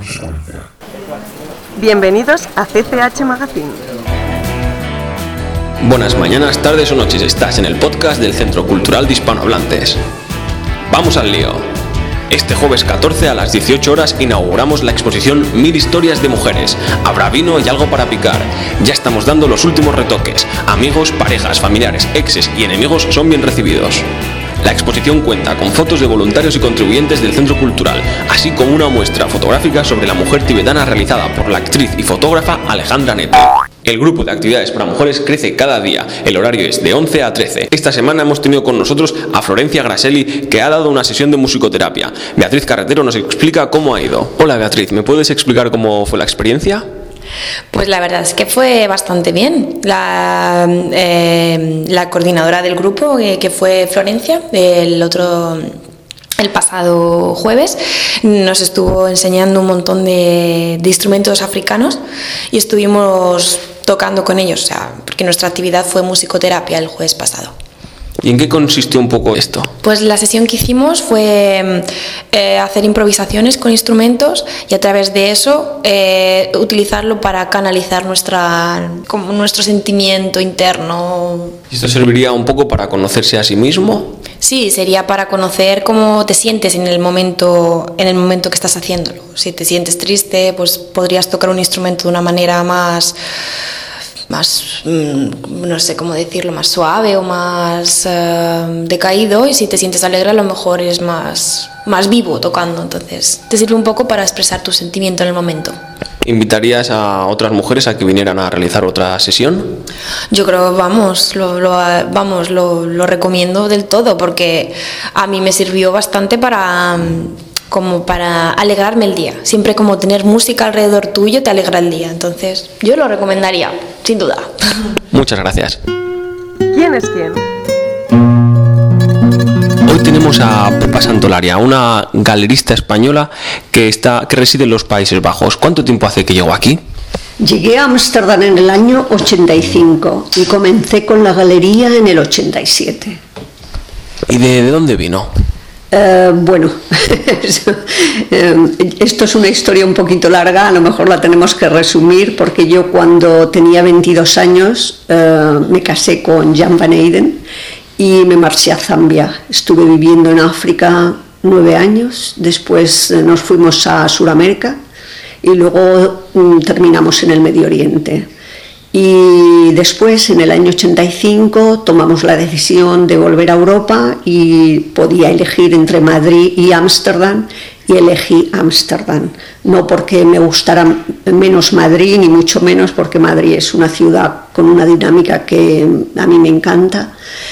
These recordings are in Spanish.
Bienvenidos a CCH Magazine. Buenas mañanas, tardes o noches, estás en el podcast del Centro Cultural de Hispanohablantes. ¡Vamos al lío! Este jueves 14 a las 18 horas inauguramos la exposición 1000 historias de mujeres. Habrá vino y algo para picar. Ya estamos dando los últimos retoques. Amigos, parejas, familiares, exes y enemigos son bien recibidos. La exposición cuenta con fotos de voluntarios y contribuyentes del Centro Cultural, así como una muestra fotográfica sobre la mujer tibetana realizada por la actriz y fotógrafa Alejandra Neto. El grupo de actividades para mujeres crece cada día. El horario es de 11 a 13. Esta semana hemos tenido con nosotros a Florencia Graseli, que ha dado una sesión de musicoterapia. Beatriz Carretero nos explica cómo ha ido. Hola Beatriz, ¿me puedes explicar cómo fue la experiencia? Pues la verdad es que fue bastante bien. La coordinadora del grupo, que fue Florencia, el pasado jueves, nos estuvo enseñando un montón de instrumentos africanos y estuvimos tocando con ellos, o sea, porque nuestra actividad fue musicoterapia el jueves pasado. ¿Y en qué consistió un poco esto? Pues la sesión que hicimos fue hacer improvisaciones con instrumentos y a través de eso utilizarlo para canalizar nuestro sentimiento interno. ¿Y esto serviría un poco para conocerse a sí mismo? Sí, sería para conocer cómo te sientes en el momento que estás haciéndolo. Si te sientes triste, pues podrías tocar un instrumento de una manera más no sé cómo decirlo, más suave o más decaído, y si te sientes alegre a lo mejor es más vivo tocando, entonces te sirve un poco para expresar tu sentimiento en el momento. ¿Invitarías a otras mujeres a que vinieran a realizar otra sesión? Yo creo, lo recomiendo del todo, porque a mí me sirvió bastante para alegrarme el día. Siempre como tener música alrededor tuyo te alegra el día, entonces yo lo recomendaría, sin duda. Muchas gracias. ¿Quién es quién? Hoy tenemos a Pepa Santolaria, una galerista española que reside en los Países Bajos. ¿Cuánto tiempo hace que llegó aquí? Llegué a Ámsterdam en el año 85 y comencé con la galería en el 87. ¿Y de dónde vino? Bueno, esto es una historia un poquito larga, a lo mejor la tenemos que resumir, porque yo cuando tenía 22 años me casé con Jan van Eyden y me marché a Zambia. Estuve viviendo en África 9 años, después nos fuimos a Sudamérica y luego terminamos en el Medio Oriente. Y después, en el año 85, tomamos la decisión de volver a Europa y podía elegir entre Madrid y Ámsterdam, y elegí Ámsterdam. No porque me gustara menos Madrid, ni mucho menos porque Madrid es una ciudad con una dinámica que a mí me encanta,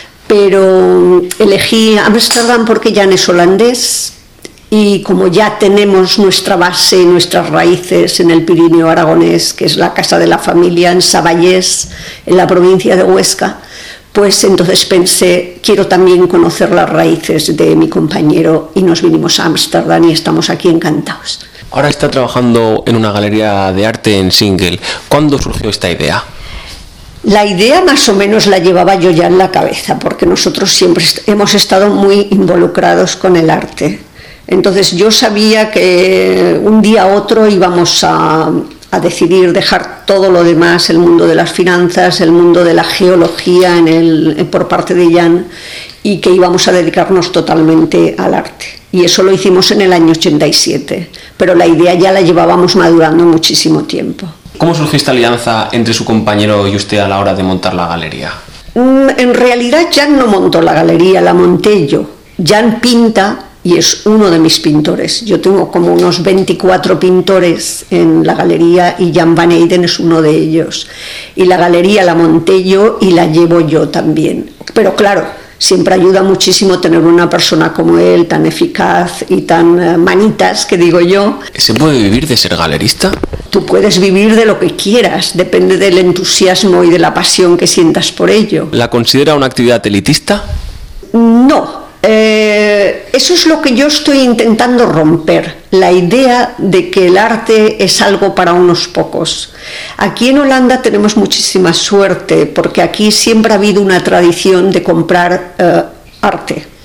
pero elegí Ámsterdam porque Jan es holandés. Y como ya tenemos nuestra base, nuestras raíces en el Pirineo aragonés, que es la casa de la familia en Saballés, en la provincia de Huesca, pues entonces pensé, quiero también conocer las raíces de mi compañero, y nos vinimos a Ámsterdam y estamos aquí encantados. Ahora está trabajando en una galería de arte en Single. ¿Cuándo surgió esta idea? La idea más o menos la llevaba yo ya en la cabeza, porque nosotros siempre hemos estado muy involucrados con el arte. Entonces yo sabía que un día a otro íbamos a decidir dejar todo lo demás, el mundo de las finanzas, el mundo de la geología por parte de Jan, y que íbamos a dedicarnos totalmente al arte. Y eso lo hicimos en el año 87, pero la idea ya la llevábamos madurando muchísimo tiempo. ¿Cómo surgió esta alianza entre su compañero y usted a la hora de montar la galería? En realidad Jan no montó la galería, la monté yo. Jan pinta y es uno de mis pintores. Yo tengo como unos 24 pintores en la galería y Jan van Eyden es uno de ellos. Y la galería la monté yo y la llevo yo también. Pero claro, siempre ayuda muchísimo tener una persona como él, tan eficaz y tan manitas, que digo yo. ¿Se puede vivir de ser galerista? Tú puedes vivir de lo que quieras, depende del entusiasmo y de la pasión que sientas por ello. ¿La considera una actividad elitista? No. Eso es lo que yo estoy intentando romper, la idea de que el arte es algo para unos pocos. Aquí en Holanda tenemos muchísima suerte porque aquí siempre ha habido una tradición de comprar arte.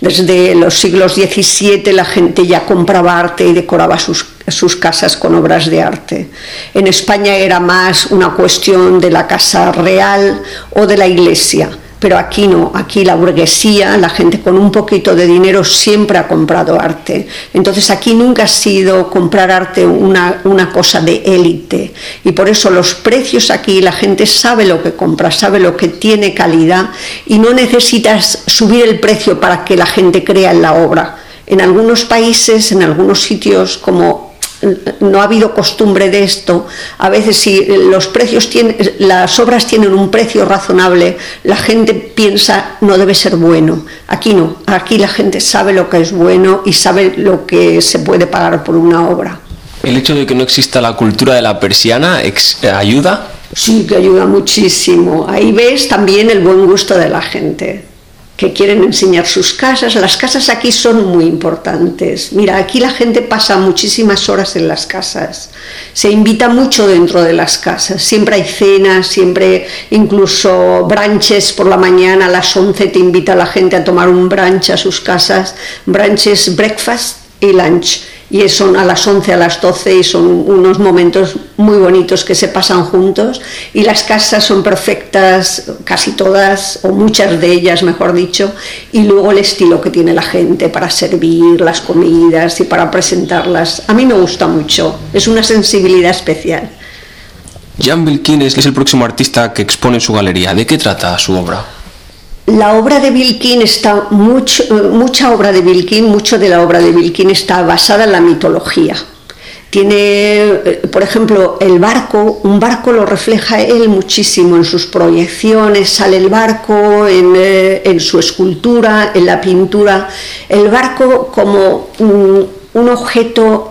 Desde los siglos XVII la gente ya compraba arte y decoraba sus casas con obras de arte. En España era más una cuestión de la casa real o de la iglesia, pero aquí no, aquí la burguesía, la gente con un poquito de dinero siempre ha comprado arte. Entonces aquí nunca ha sido comprar arte una cosa de élite, y por eso los precios aquí, la gente sabe lo que compra, sabe lo que tiene calidad, y no necesitas subir el precio para que la gente crea en la obra. En algunos países, en algunos sitios, como no ha habido costumbre de esto, a veces si las obras tienen un precio razonable, la gente piensa no debe ser bueno. Aquí no, aquí la gente sabe lo que es bueno y sabe lo que se puede pagar por una obra. ¿El hecho de que no exista la cultura de la persiana ayuda? Sí, que ayuda muchísimo. Ahí ves también el buen gusto de la gente, que quieren enseñar sus casas. Las casas aquí son muy importantes. Mira, aquí la gente pasa muchísimas horas en las casas. Se invita mucho dentro de las casas. Siempre hay cenas, siempre incluso brunches por la mañana. A las 11 te invita la gente a tomar un brunch a sus casas. Brunches, breakfast y lunch. Y son a las 11, a las 12, y son unos momentos muy bonitos que se pasan juntos, y las casas son perfectas, casi todas, o muchas de ellas, mejor dicho, y luego el estilo que tiene la gente para servir las comidas y para presentarlas. A mí me gusta mucho, es una sensibilidad especial. Jan Wilkin es el próximo artista que expone en su galería. ¿De qué trata su obra? La obra de Wilkin está mucho de la obra de Wilkin está basada en la mitología. Tiene, por ejemplo, un barco lo refleja él muchísimo en sus proyecciones, sale el barco en su escultura, en la pintura, el barco como un objeto,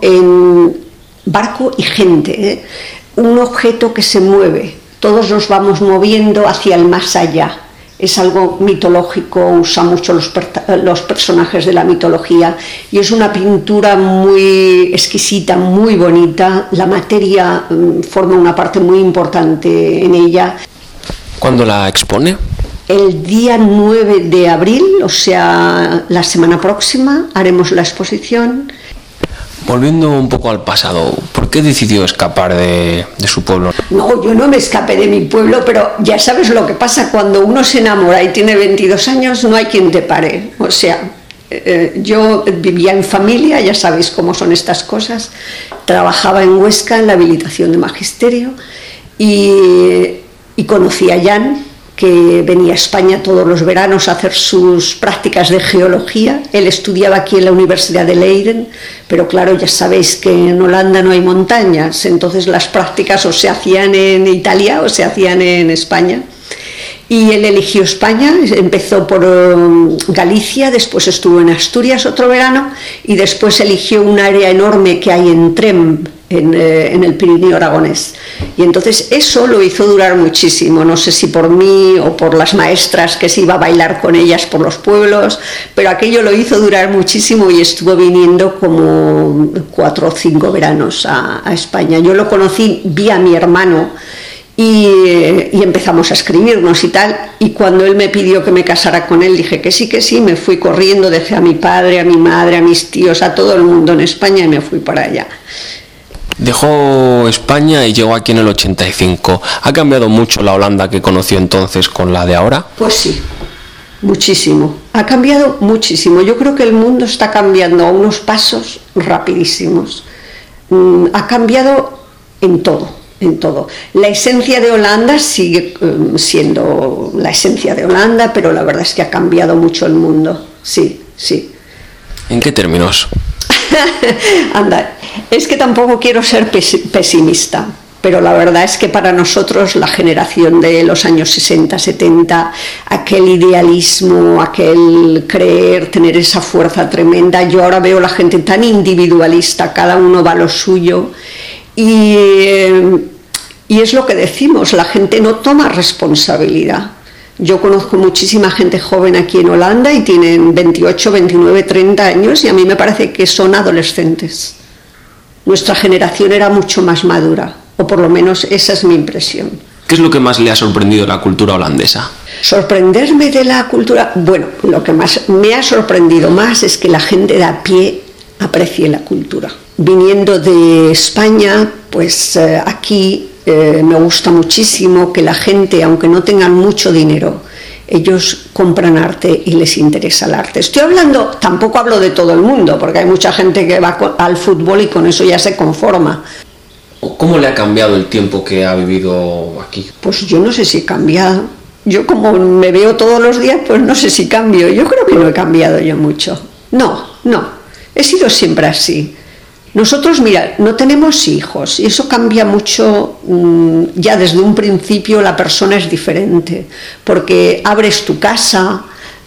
barco y gente, un objeto que se mueve, todos nos vamos moviendo hacia el más allá. Es algo mitológico, usa mucho los personajes de la mitología, y es una pintura muy exquisita, muy bonita. La materia forma una parte muy importante en ella. ¿Cuándo la expone? El día 9 de abril, o sea, la semana próxima, haremos la exposición. Volviendo un poco al pasado, ¿por qué decidió escapar de su pueblo? No, yo no me escapé de mi pueblo, pero ya sabes lo que pasa cuando uno se enamora y tiene 22 años, no hay quien te pare. O sea, yo vivía en familia, ya sabéis cómo son estas cosas, trabajaba en Huesca en la habilitación de magisterio y conocí a Jan, que venía a España todos los veranos a hacer sus prácticas de geología. Él estudiaba aquí en la Universidad de Leiden, pero claro, ya sabéis que en Holanda no hay montañas, entonces las prácticas o se hacían en Italia o se hacían en España. Y él eligió España, empezó por Galicia, después estuvo en Asturias otro verano, y después eligió un área enorme que hay en Tremp, en el Pirineo aragonés. Y entonces eso lo hizo durar muchísimo, no sé si por mí o por las maestras que se iba a bailar con ellas por los pueblos, pero aquello lo hizo durar muchísimo y estuvo viniendo como 4 o 5 veranos a España. Yo lo conocí, vi a mi hermano y empezamos a escribirnos y tal, y cuando él me pidió que me casara con él dije que sí, me fui corriendo, dejé a mi padre, a mi madre, a mis tíos, a todo el mundo en España y me fui para allá. Dejó España y llegó aquí en el 85. ¿Ha cambiado mucho la Holanda que conoció entonces con la de ahora? Pues sí, muchísimo. Ha cambiado muchísimo. Yo creo que el mundo está cambiando a unos pasos rapidísimos. Ha cambiado en todo, en todo. La esencia de Holanda sigue siendo la esencia de Holanda, pero la verdad es que ha cambiado mucho el mundo. Sí, sí. ¿En qué términos? Anda, es que tampoco quiero ser pesimista, pero la verdad es que para nosotros la generación de los años 60, 70, aquel idealismo, aquel creer, tener esa fuerza tremenda, yo ahora veo la gente tan individualista, cada uno va a lo suyo, y es lo que decimos, la gente no toma responsabilidad. Yo conozco muchísima gente joven aquí en Holanda y tienen 28, 29, 30 años y a mí me parece que son adolescentes. Nuestra generación era mucho más madura, o por lo menos esa es mi impresión. ¿Qué es lo que más le ha sorprendido de la cultura holandesa? Sorprenderme de la cultura, bueno, lo que más me ha sorprendido más es que la gente de a pie aprecie la cultura. Viniendo de España, pues aquí me gusta muchísimo que la gente, aunque no tengan mucho dinero, ellos compran arte y les interesa el arte. Tampoco hablo de todo el mundo, porque hay mucha gente que va al fútbol y con eso ya se conforma. ¿Cómo le ha cambiado el tiempo que ha vivido aquí? Pues yo no sé si he cambiado. Yo como me veo todos los días, pues no sé si cambio. Yo creo que no he cambiado yo mucho. No. He sido siempre así. Nosotros, mira, no tenemos hijos y eso cambia mucho. Ya desde un principio la persona es diferente, porque abres tu casa,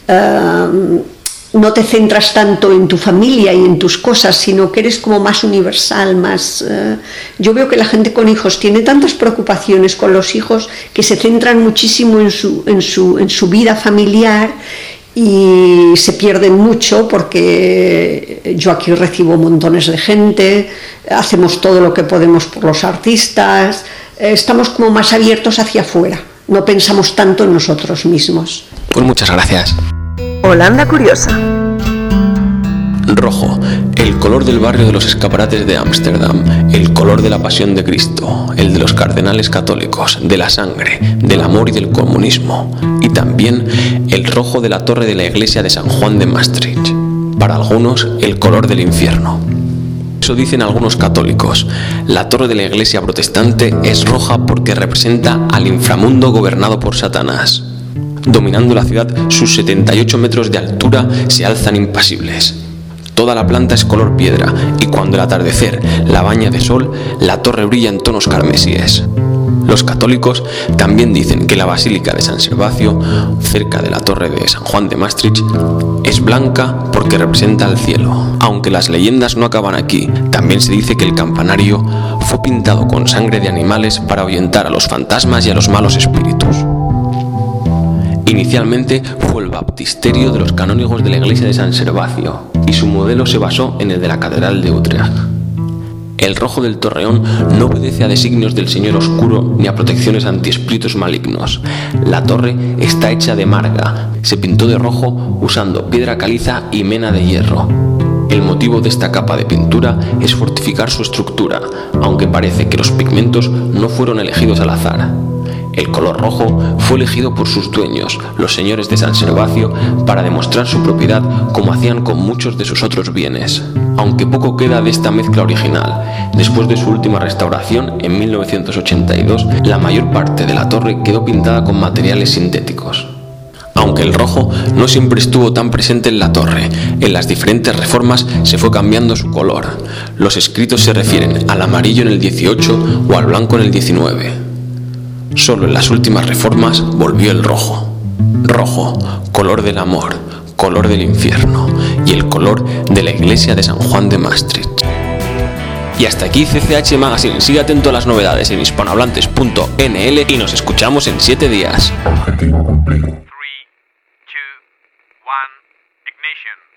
no te centras tanto en tu familia y en tus cosas, sino que eres como más universal, más... Yo veo que la gente con hijos tiene tantas preocupaciones con los hijos que se centran muchísimo en su vida familiar y se pierden mucho, porque yo aquí recibo montones de gente, hacemos todo lo que podemos por los artistas, estamos como más abiertos hacia afuera, no pensamos tanto en nosotros mismos. Pues muchas gracias. Holanda Curiosa. Rojo, el color del barrio de los escaparates de Ámsterdam, el color de la pasión de Cristo, el de los cardenales católicos, de la sangre, del amor y del comunismo, y también el rojo de la torre de la iglesia de San Juan de Maastricht. Para algunos, el color del infierno. Eso dicen algunos católicos. La torre de la iglesia protestante es roja porque representa al inframundo gobernado por Satanás. Dominando la ciudad, sus 78 metros de altura se alzan impasibles. Toda la planta es color piedra y cuando el atardecer la baña de sol, la torre brilla en tonos carmesíes. Los católicos también dicen que la Basílica de San Servacio, cerca de la torre de San Juan de Maastricht, es blanca porque representa al cielo. Aunque las leyendas no acaban aquí, también se dice que el campanario fue pintado con sangre de animales para ahuyentar a los fantasmas y a los malos espíritus. Inicialmente fue el baptisterio de los canónigos de la iglesia de San Servacio y su modelo se basó en el de la catedral de Utrecht. El rojo del torreón no obedece a designios del Señor Oscuro ni a protecciones antiespíritus malignos. La torre está hecha de marga, se pintó de rojo usando piedra caliza y mena de hierro. El motivo de esta capa de pintura es fortificar su estructura, aunque parece que los pigmentos no fueron elegidos al azar. El color rojo fue elegido por sus dueños, los señores de San Servacio, para demostrar su propiedad como hacían con muchos de sus otros bienes. Aunque poco queda de esta mezcla original, después de su última restauración en 1982, la mayor parte de la torre quedó pintada con materiales sintéticos. Aunque el rojo no siempre estuvo tan presente en la torre, en las diferentes reformas se fue cambiando su color. Los escritos se refieren al amarillo en el 18 o al blanco en el 19. Solo en las últimas reformas volvió el rojo. Rojo, color del amor, color del infierno y el color de la iglesia de San Juan de Maastricht. Y hasta aquí CCH Magazine. Sigue atento a las novedades en hispanohablantes.nl y nos escuchamos en 7 días. Objetivo cumplido. 3, 2, 1, ignition.